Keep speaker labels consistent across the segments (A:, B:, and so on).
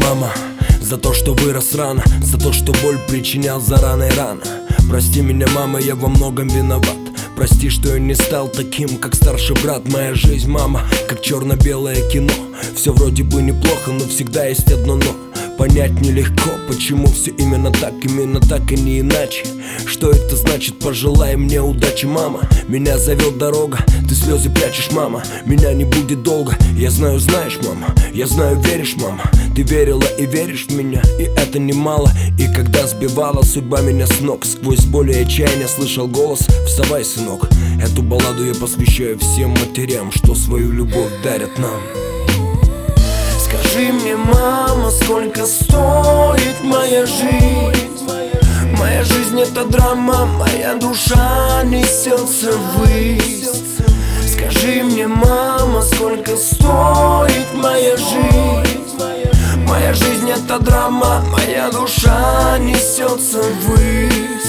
A: мама, за то, что вырос рано, за то, что боль причинял заранее рано. Прости меня, мама, я во многом виноват. Прости, что я не стал таким, как старший брат. Моя жизнь, мама, как черно-белое кино. Все вроде бы неплохо, но всегда есть одно но. Понять нелегко, почему все именно так и не иначе. Что это значит? Пожелай мне удачи, мама. Меня зовет дорога, ты слезы прячешь, мама. Меня не будет долго, я знаю, знаешь, мама. Я знаю, веришь, мама. Ты верила и веришь в меня, и это немало. И когда сбивала судьба меня с ног, сквозь боль и отчаяние слышал голос: вставай, сынок. Эту балладу я посвящаю всем матерям, что свою любовь дарят нам.
B: Скажи мне, мама, сколько стоит моя жизнь? Моя жизнь — это драма, моя душа несется ввысь. Скажи мне, мама, сколько стоит моя жизнь? Моя жизнь — это драма, моя душа несется ввысь.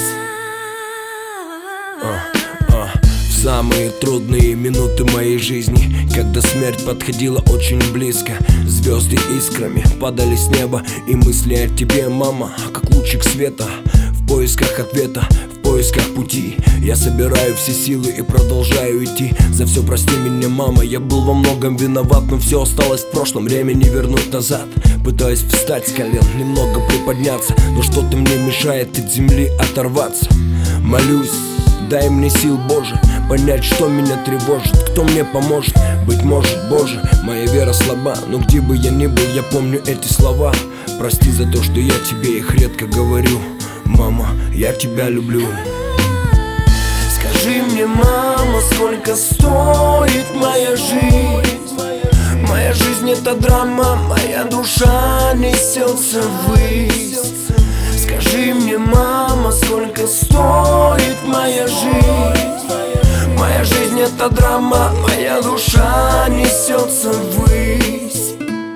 A: В самые трудные минуты моей жизни, когда смерть подходила очень близко, звезды искрами падали с неба, и мысли о тебе, мама, как лучик света. В поисках ответа, в поисках пути я собираю все силы и продолжаю идти. За все прости меня, мама, я был во многом виноват, но все осталось в прошлом, время не вернуть назад. Пытаюсь встать с колен, немного приподняться, но что-то мне мешает от земли оторваться. Молюсь, дай мне сил, Боже, понять, что меня тревожит, кто мне поможет. Быть может, Боже, моя вера слаба, но где бы я ни был, я помню эти слова. Прости за то, что я тебе их редко говорю. Мама, я тебя люблю.
B: Скажи мне, мама, сколько стоит моя жизнь? Моя жизнь — это драма, моя душа несется ввысь. Скажи мне, мама, сколько стоит моя жизнь? Моя жизнь — это драма, моя душа несется ввысь.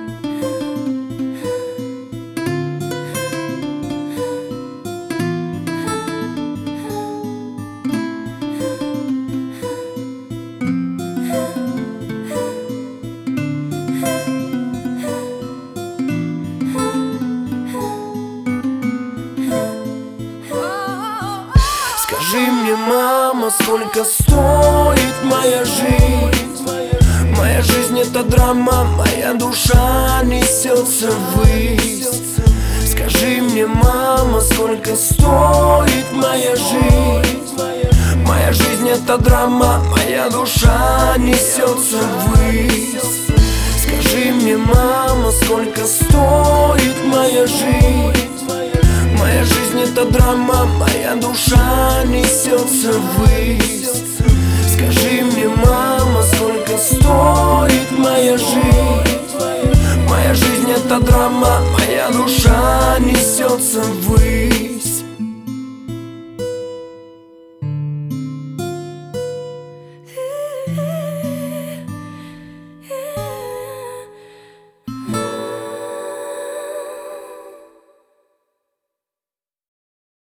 B: Скажи мне, мама, сколько стоит моя жизнь? Моя жизнь — это драма, моя душа несется ввысь. Скажи мне, мама, сколько стоит моя жизнь? Моя жизнь — это драма, моя душа несется ввысь. Скажи мне, мама, сколько стоит моя жизнь? Моя жизнь — это драма, моя душа несется ввысь. Скажи мне, мама, сколько стоит моя жизнь? Моя жизнь — это драма, моя душа несется ввысь.